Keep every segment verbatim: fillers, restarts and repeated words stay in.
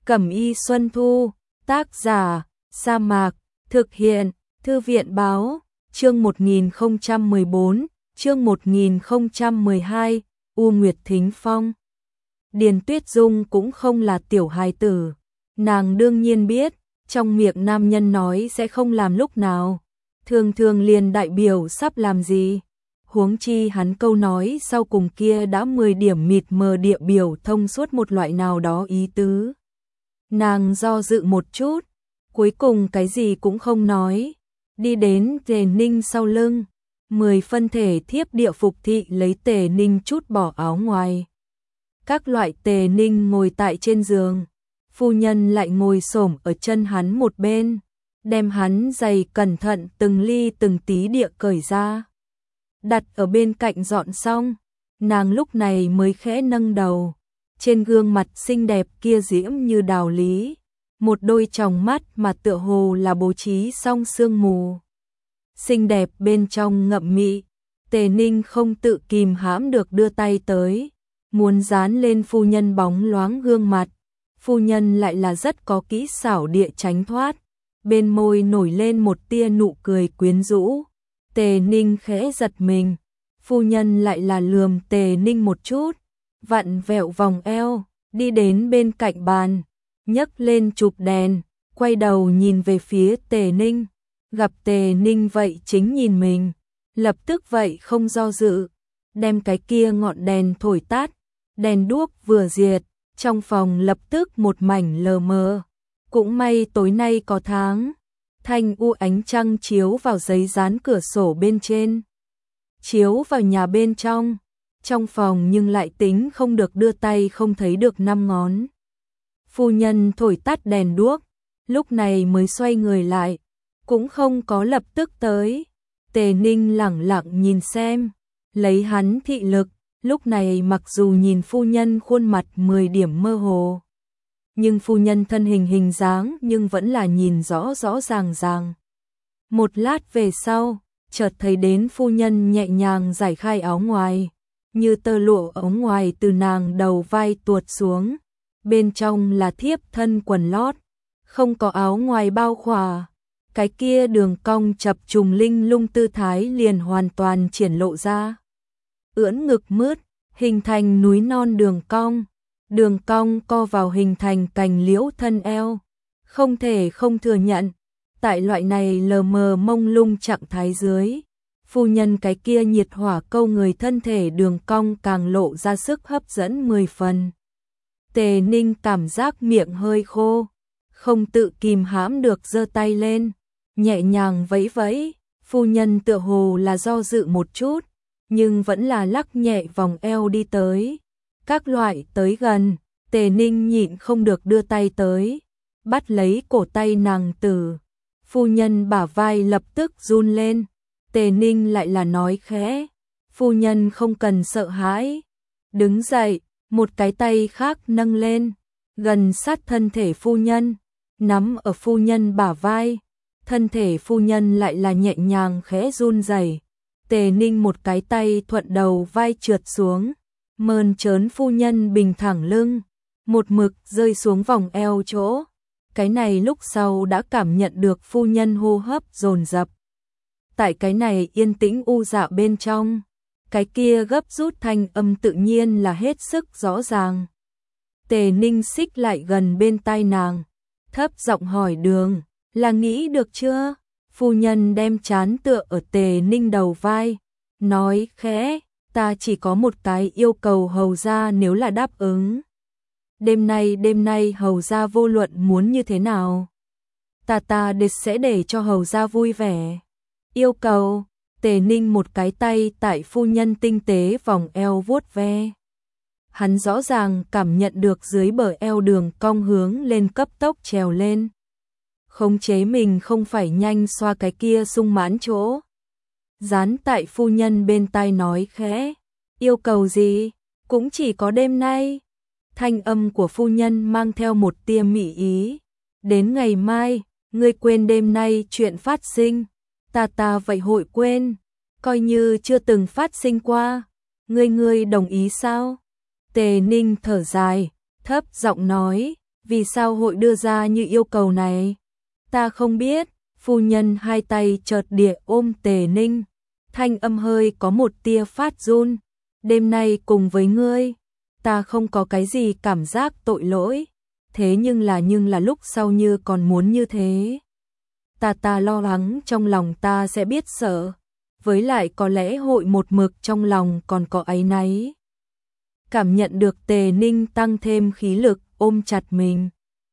Cẩm y Xuân Thu, tác giả, Sa Mạc, thực hiện, Thư viện báo, chương một nghìn không trăm mười bốn, chương một nghìn không trăm mười hai, U Nguyệt Thính Phong. Điền Tuyết Dung cũng không là tiểu hài tử, nàng đương nhiên biết, trong miệng nam nhân nói sẽ không làm lúc nào, thường thường liền đại biểu sắp làm gì. Huống chi hắn câu nói sau cùng kia đã mười điểm mịt mờ địa biểu thông suốt một loại nào đó ý tứ. Nàng do dự một chút, cuối cùng cái gì cũng không nói, đi đến Tề Ninh sau lưng, mười phân thể thiếp địa phục thị lấy Tề Ninh chút bỏ áo ngoài. Các loại Tề Ninh ngồi tại trên giường, phu nhân lại ngồi xổm ở chân hắn một bên, đem hắn giày cẩn thận từng ly từng tí địa cởi ra. Đặt ở bên cạnh dọn xong, nàng lúc này mới khẽ nâng đầu, trên gương mặt xinh đẹp kia diễm như đào lý, một đôi tròng mắt mà tựa hồ là bố trí xong sương mù. Xinh đẹp bên trong ngậm mị, Tề Ninh không tự kìm hãm được đưa tay tới, muốn dán lên phu nhân bóng loáng gương mặt, phu nhân lại là rất có kỹ xảo địa tránh thoát, bên môi nổi lên một tia nụ cười quyến rũ. Tề Ninh khẽ giật mình, phu nhân lại là lườm Tề Ninh một chút, vặn vẹo vòng eo, đi đến bên cạnh bàn, nhấc lên chụp đèn, quay đầu nhìn về phía Tề Ninh, gặp Tề Ninh vậy chính nhìn mình, lập tức vậy không do dự, đem cái kia ngọn đèn thổi tắt, đèn đuốc vừa diệt, trong phòng lập tức một mảnh lờ mờ, cũng may tối nay có tháng. Thanh u ánh trăng chiếu vào giấy dán cửa sổ bên trên, chiếu vào nhà bên trong, trong phòng nhưng lại tính không được đưa tay không thấy được năm ngón. Phu nhân thổi tắt đèn đuốc, lúc này mới xoay người lại, cũng không có lập tức tới. Tề Ninh lẳng lặng nhìn xem, lấy hắn thị lực, lúc này mặc dù nhìn phu nhân khuôn mặt mười điểm mơ hồ, nhưng phu nhân thân hình hình dáng nhưng vẫn là nhìn rõ rõ ràng ràng. Một lát về sau, chợt thấy đến phu nhân nhẹ nhàng giải khai áo ngoài, như tơ lụa ống ngoài từ nàng đầu vai tuột xuống, bên trong là thiếp thân quần lót, không có áo ngoài bao khỏa, cái kia đường cong chập trùng linh lung tư thái liền hoàn toàn triển lộ ra. Ưỡn ngực mướt, hình thành núi non đường cong. Đường cong co vào hình thành cành liễu thân eo, không thể không thừa nhận, tại loại này lờ mờ mông lung trạng thái dưới, phu nhân cái kia nhiệt hỏa câu người thân thể đường cong càng lộ ra sức hấp dẫn mười phần. Tề Ninh cảm giác miệng hơi khô, không tự kìm hãm được giơ tay lên, nhẹ nhàng vẫy vẫy, phu nhân tựa hồ là do dự một chút, nhưng vẫn là lắc nhẹ vòng eo đi tới. Các loại tới gần, Tề Ninh nhịn không được đưa tay tới, bắt lấy cổ tay nàng tử. Phu nhân bả vai lập tức run lên, Tề Ninh lại là nói khẽ, phu nhân không cần sợ hãi. Đứng dậy, một cái tay khác nâng lên, gần sát thân thể phu nhân, nắm ở phu nhân bả vai, thân thể phu nhân lại là nhẹ nhàng khẽ run rẩy. Tề Ninh một cái tay thuận đầu vai trượt xuống, mơn trớn phu nhân bình thẳng lưng, một mực rơi xuống vòng eo chỗ. Cái này lúc sau đã cảm nhận được phu nhân hô hấp dồn dập. Tại cái này yên tĩnh u dạ bên trong, cái kia gấp rút thanh âm tự nhiên là hết sức rõ ràng. Tề Ninh xích lại gần bên tai nàng, thấp giọng hỏi đường, là nghĩ được chưa? Phu nhân đem trán tựa ở Tề Ninh đầu vai, nói khẽ, ta chỉ có một cái yêu cầu hầu gia nếu là đáp ứng. Đêm nay đêm nay hầu gia vô luận muốn như thế nào, ta ta để sẽ để cho hầu gia vui vẻ. Yêu cầu, Tề Ninh một cái tay tại phu nhân tinh tế vòng eo vuốt ve. Hắn rõ ràng cảm nhận được dưới bờ eo đường cong hướng lên cấp tốc trèo lên. Khống chế mình không phải nhanh xoa cái kia sung mãn chỗ. Dán tại phu nhân bên tai nói khẽ, yêu cầu gì, cũng chỉ có đêm nay. Thanh âm của phu nhân mang theo một tia mị ý. Đến ngày mai, ngươi quên đêm nay chuyện phát sinh, ta ta vậy hội quên, coi như chưa từng phát sinh qua. Ngươi ngươi đồng ý sao? Tề Ninh thở dài, thấp giọng nói, vì sao hội đưa ra như yêu cầu này? Ta không biết, phu nhân hai tay chợt địa ôm Tề Ninh, thanh âm hơi có một tia phát run, đêm nay cùng với ngươi, ta không có cái gì cảm giác tội lỗi, thế nhưng là nhưng là lúc sau như còn muốn như thế. Ta ta lo lắng trong lòng ta sẽ biết sợ, với lại có lẽ hội một mực trong lòng còn có áy náy. Cảm nhận được Tề Ninh tăng thêm khí lực ôm chặt mình.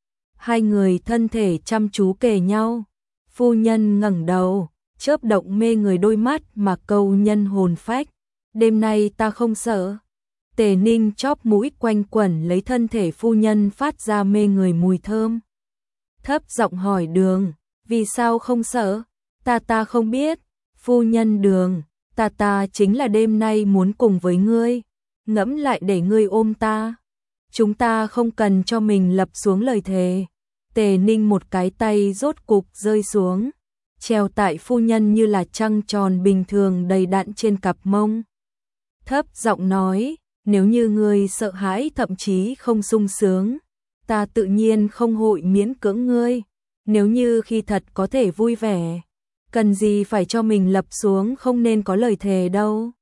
Hai người thân thể chăm chú kề nhau, phu nhân ngẩng đầu, chớp động mê người đôi mắt mà câu nhân hồn phách. Đêm nay ta không sợ. Tề Ninh chóp mũi quanh quẩn lấy thân thể phu nhân phát ra mê người mùi thơm. Thấp giọng hỏi Đường, vì sao không sợ? Ta ta không biết. Phu nhân Đường, ta ta chính là đêm nay muốn cùng với ngươi, ngẫm lại để ngươi ôm ta. Chúng ta không cần cho mình lập xuống lời thề. Tề Ninh một cái tay rốt cục rơi xuống, treo tại phu nhân như là trăng tròn bình thường đầy đặn trên cặp mông. Thấp giọng nói, nếu như ngươi sợ hãi thậm chí không sung sướng, ta tự nhiên không hội miễn cưỡng ngươi. Nếu như khi thật có thể vui vẻ, cần gì phải cho mình lập xuống không nên có lời thề đâu.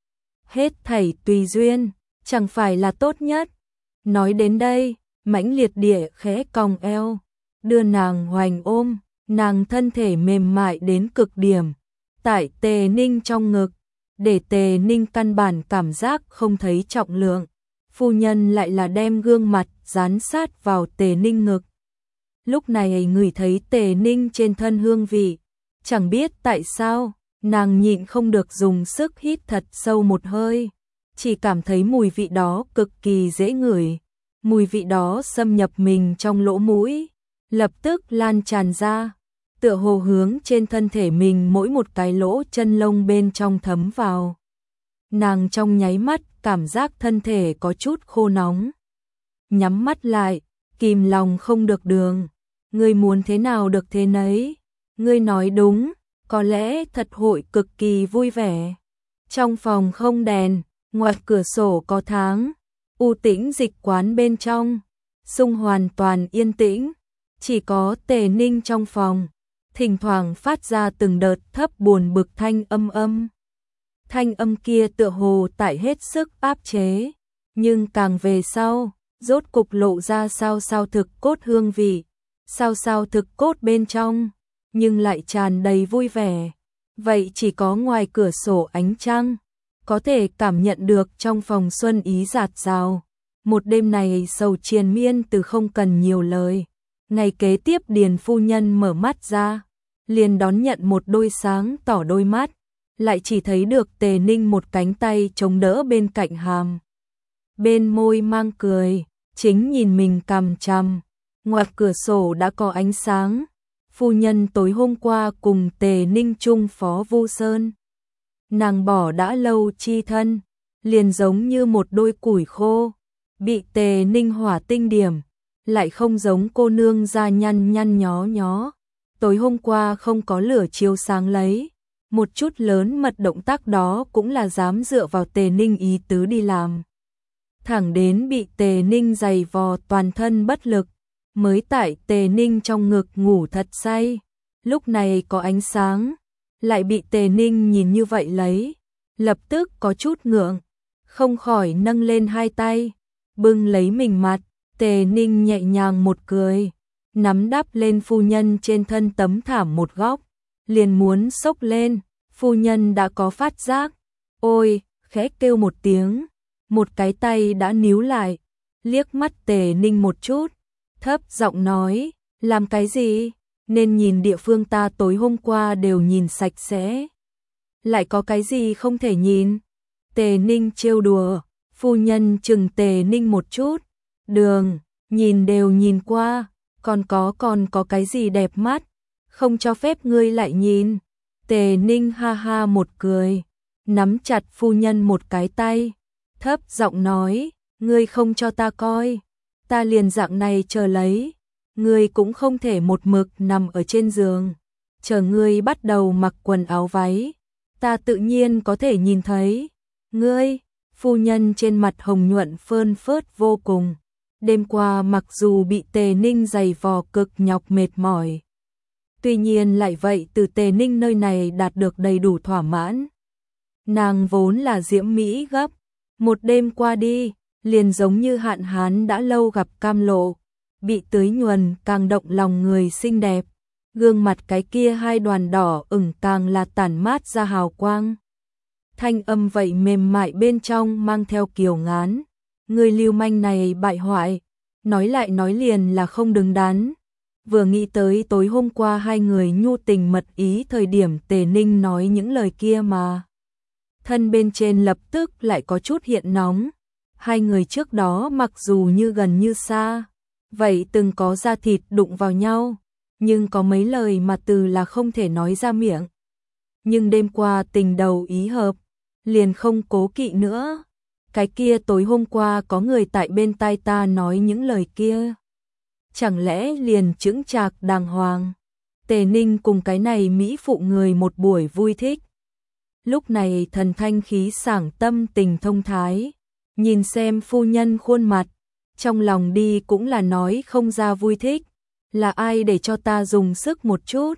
Hết thảy tùy duyên, chẳng phải là tốt nhất. Nói đến đây, mãnh liệt địa khẽ cong eo, đưa nàng hoành ôm, nàng thân thể mềm mại đến cực điểm, tại Tề Ninh trong ngực, để Tề Ninh căn bản cảm giác không thấy trọng lượng. Phu nhân lại là đem gương mặt dán sát vào Tề Ninh ngực. Lúc này ngửi thấy Tề Ninh trên thân hương vị, chẳng biết tại sao, nàng nhịn không được dùng sức hít thật sâu một hơi, chỉ cảm thấy mùi vị đó cực kỳ dễ ngửi. Mùi vị đó xâm nhập mình trong lỗ mũi, lập tức lan tràn ra, tựa hồ hướng trên thân thể mình mỗi một cái lỗ chân lông bên trong thấm vào. Nàng trong nháy mắt cảm giác thân thể có chút khô nóng. Nhắm mắt lại, kìm lòng không được Đường. Ngươi muốn thế nào được thế nấy. Ngươi nói đúng, có lẽ thật hội cực kỳ vui vẻ. Trong phòng không đèn, ngoài cửa sổ có tháng. U tĩnh dịch quán bên trong, xung hoàn toàn yên tĩnh, chỉ có Tề Ninh trong phòng, thỉnh thoảng phát ra từng đợt thấp buồn bực thanh âm âm. Thanh âm kia tựa hồ tại hết sức áp chế, nhưng càng về sau, rốt cục lộ ra sao sao thực cốt hương vị, sao sao thực cốt bên trong, nhưng lại tràn đầy vui vẻ. Vậy chỉ có ngoài cửa sổ ánh trăng, có thể cảm nhận được trong phòng xuân ý dạt dào. Một đêm này sầu triền miên từ không cần nhiều lời. Ngày kế tiếp Điền phu nhân mở mắt ra, liền đón nhận một đôi sáng tỏ đôi mắt, lại chỉ thấy được Tề Ninh một cánh tay chống đỡ bên cạnh hàm. Bên môi mang cười, chính nhìn mình cằm chằm. Ngoài cửa sổ đã có ánh sáng. Phu nhân tối hôm qua cùng Tề Ninh chung phó Vu Sơn. Nàng bỏ đã lâu chi thân, liền giống như một đôi củi khô, bị Tề Ninh hỏa tinh điểm, lại không giống cô nương da nhăn nhăn nhó nhó. Tối hôm qua không có lửa chiếu sáng lấy, một chút lớn mật động tác đó cũng là dám dựa vào Tề Ninh ý tứ đi làm. Thẳng đến bị Tề Ninh giày vò toàn thân bất lực, mới tại Tề Ninh trong ngực ngủ thật say. Lúc này có ánh sáng, lại bị Tề Ninh nhìn như vậy lấy, lập tức có chút ngượng, không khỏi nâng lên hai tay, bưng lấy mình mặt. Tề Ninh nhẹ nhàng một cười, nắm đắp lên phu nhân trên thân tấm thảm một góc, liền muốn xốc lên. Phu nhân đã có phát giác, ôi, khẽ kêu một tiếng, một cái tay đã níu lại, liếc mắt Tề Ninh một chút, thấp giọng nói, làm cái gì? Nên nhìn địa phương ta tối hôm qua đều nhìn sạch sẽ. Lại có cái gì không thể nhìn? Tề Ninh trêu đùa, phu nhân chừng Tề Ninh một chút, Đường, nhìn đều nhìn qua, còn có còn có cái gì đẹp mắt, không cho phép ngươi lại nhìn. Tề Ninh ha ha một cười, nắm chặt phu nhân một cái tay, thấp giọng nói, ngươi không cho ta coi, ta liền dạng này chờ lấy. Ngươi cũng không thể một mực nằm ở trên giường, chờ ngươi bắt đầu mặc quần áo váy, ta tự nhiên có thể nhìn thấy. Ngươi, phu nhân trên mặt hồng nhuận phơn phớt vô cùng, Đêm qua mặc dù bị Tề Ninh giày vò cực nhọc mệt mỏi, tuy nhiên lại vậy từ Tề Ninh nơi này đạt được đầy đủ thỏa mãn. Nàng vốn là diễm mỹ gấp, một đêm qua đi, liền giống như hạn hán đã lâu gặp cam lộ, bị tưới nhuần càng động lòng người xinh đẹp, gương mặt cái kia hai đoàn đỏ ửng càng là tản mát ra hào quang. Thanh âm vậy mềm mại bên trong mang theo kiều ngán, người lưu manh này bại hoại, nói lại nói liền là không đứng đắn. Vừa nghĩ tới tối hôm qua hai người nhu tình mật ý thời điểm Tề Ninh nói những lời kia mà thân bên trên lập tức lại có chút hiện nóng. Hai người trước đó mặc dù như gần như xa, vậy từng có da thịt đụng vào nhau, nhưng có mấy lời mà từ là không thể nói ra miệng. Nhưng đêm qua tình đầu ý hợp, liền không cố kỵ nữa. Cái kia tối hôm qua có người tại bên tai ta nói những lời kia, chẳng lẽ liền chững chạc đàng hoàng. Tề Ninh cùng cái này mỹ phụ người một buổi vui thích. Lúc này thần thanh khí sảng tâm tình thông thái, nhìn xem phu nhân khuôn mặt, trong lòng đi cũng là nói không ra vui thích, là ai để cho ta dùng sức một chút.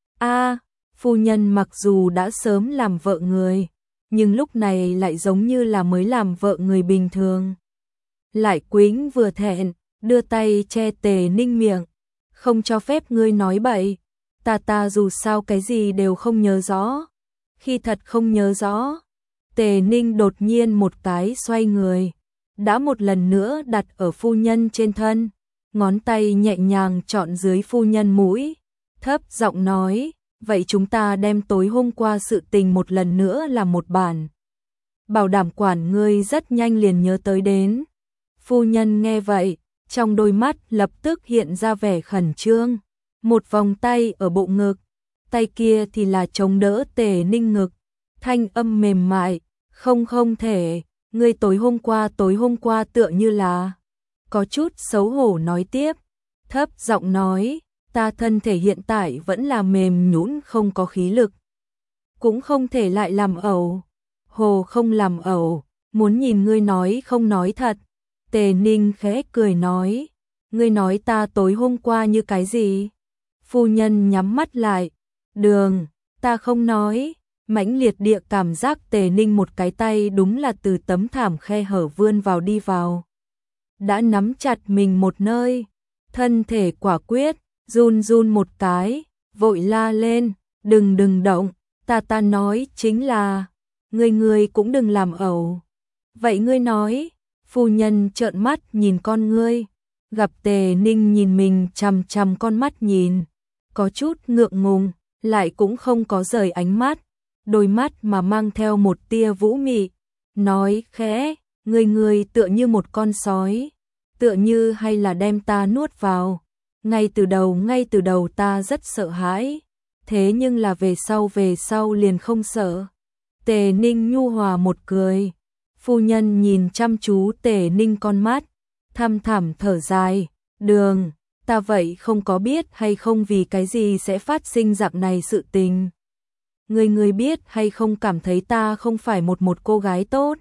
A, phu nhân mặc dù đã sớm làm vợ người, nhưng lúc này lại giống như là mới làm vợ người bình thường. Lại quĩnh vừa thẹn, đưa tay che Tề Ninh miệng, không cho phép ngươi nói bậy, ta ta dù sao cái gì đều không nhớ rõ. Khi thật không nhớ rõ, Tề Ninh đột nhiên một cái xoay người, đã một lần nữa đặt ở phu nhân trên thân, ngón tay nhẹ nhàng chọn dưới phu nhân mũi, thấp giọng nói, vậy chúng ta đem tối hôm qua sự tình một lần nữa làm một bản. Bảo đảm quản ngươi rất nhanh liền nhớ tới đến. Phu nhân nghe vậy, trong đôi mắt lập tức hiện ra vẻ khẩn trương, một vòng tay ở bộ ngực, tay kia thì là chống đỡ Tề Ninh ngực, thanh âm mềm mại, không không thể, ngươi tối hôm qua tối hôm qua tựa như là, có chút xấu hổ nói tiếp, thấp giọng nói, ta thân thể hiện tại vẫn là mềm nhũn không có khí lực, cũng không thể lại làm ẩu, hồ không làm ẩu, muốn nhìn ngươi nói không nói thật. Tề Ninh khẽ cười nói, ngươi nói ta tối hôm qua như cái gì? Phu nhân nhắm mắt lại, đường, ta không nói, mãnh liệt địa cảm giác Tề Ninh một cái tay đúng là từ tấm thảm khe hở vươn vào đi vào. Đã nắm chặt mình một nơi, thân thể quả quyết, run run một cái, vội la lên, đừng đừng động, ta ta nói chính là, ngươi ngươi cũng đừng làm ẩu. Vậy ngươi nói, phu nhân trợn mắt nhìn con ngươi, gặp Tề Ninh nhìn mình chằm chằm con mắt nhìn, có chút ngượng ngùng, lại cũng không có rời ánh mắt, đôi mắt mà mang theo một tia vũ mị, nói khẽ, ngươi ngươi tựa như một con sói, tựa như hay là đem ta nuốt vào. Ngay từ đầu ngay từ đầu ta rất sợ hãi, thế nhưng là về sau về sau liền không sợ. Tề Ninh nhu hòa một cười, phu nhân nhìn chăm chú Tề Ninh con mắt, thăm thẳm thở dài, đường, ta vậy không có biết hay không vì cái gì sẽ phát sinh dạng này sự tình. Người người biết hay không cảm thấy ta không phải một một cô gái tốt.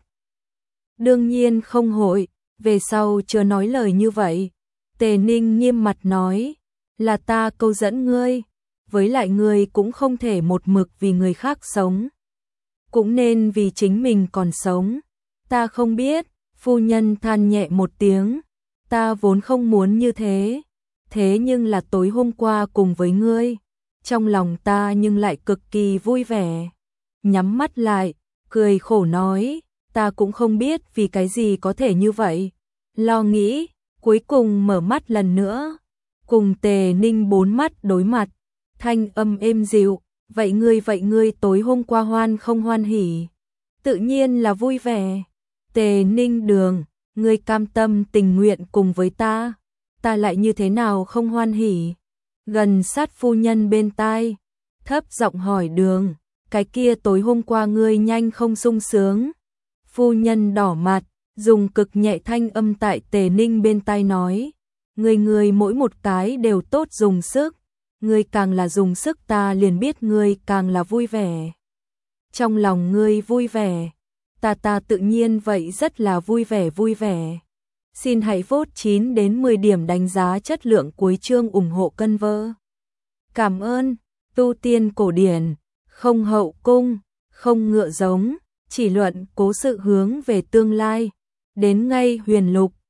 Đương nhiên không hội, về sau chưa nói lời như vậy. Tề Ninh nghiêm mặt nói, là ta câu dẫn ngươi, với lại ngươi cũng không thể một mực vì người khác sống, cũng nên vì chính mình còn sống. Ta không biết, phu nhân than nhẹ một tiếng, ta vốn không muốn như thế, thế nhưng là tối hôm qua cùng với ngươi, trong lòng ta nhưng lại cực kỳ vui vẻ. Nhắm mắt lại, cười khổ nói, ta cũng không biết vì cái gì có thể như vậy. Lo nghĩ, cuối cùng mở mắt lần nữa, cùng Tề Ninh bốn mắt đối mặt, thanh âm êm dịu, vậy ngươi vậy ngươi tối hôm qua hoan không hoan hỉ? Tự nhiên là vui vẻ. Tề Ninh đường, ngươi cam tâm tình nguyện cùng với ta, ta lại như thế nào không hoan hỉ? Gần sát phu nhân bên tai, thấp giọng hỏi đường, cái kia tối hôm qua ngươi nhanh không sung sướng? Phu nhân đỏ mặt, dùng cực nhẹ thanh âm tại Tề Ninh bên tai nói, ngươi ngươi mỗi một cái đều tốt dùng sức, ngươi càng là dùng sức ta liền biết ngươi càng là vui vẻ. Trong lòng ngươi vui vẻ, ta ta tự nhiên vậy rất là vui vẻ vui vẻ. Xin hãy vote chín đến mười điểm đánh giá chất lượng cuối chương ủng hộ cân vơ. Cảm ơn. Tu tiên cổ điển, không hậu cung, không ngựa giống, chỉ luận cố sự hướng về tương lai. Đến ngay huyền lục,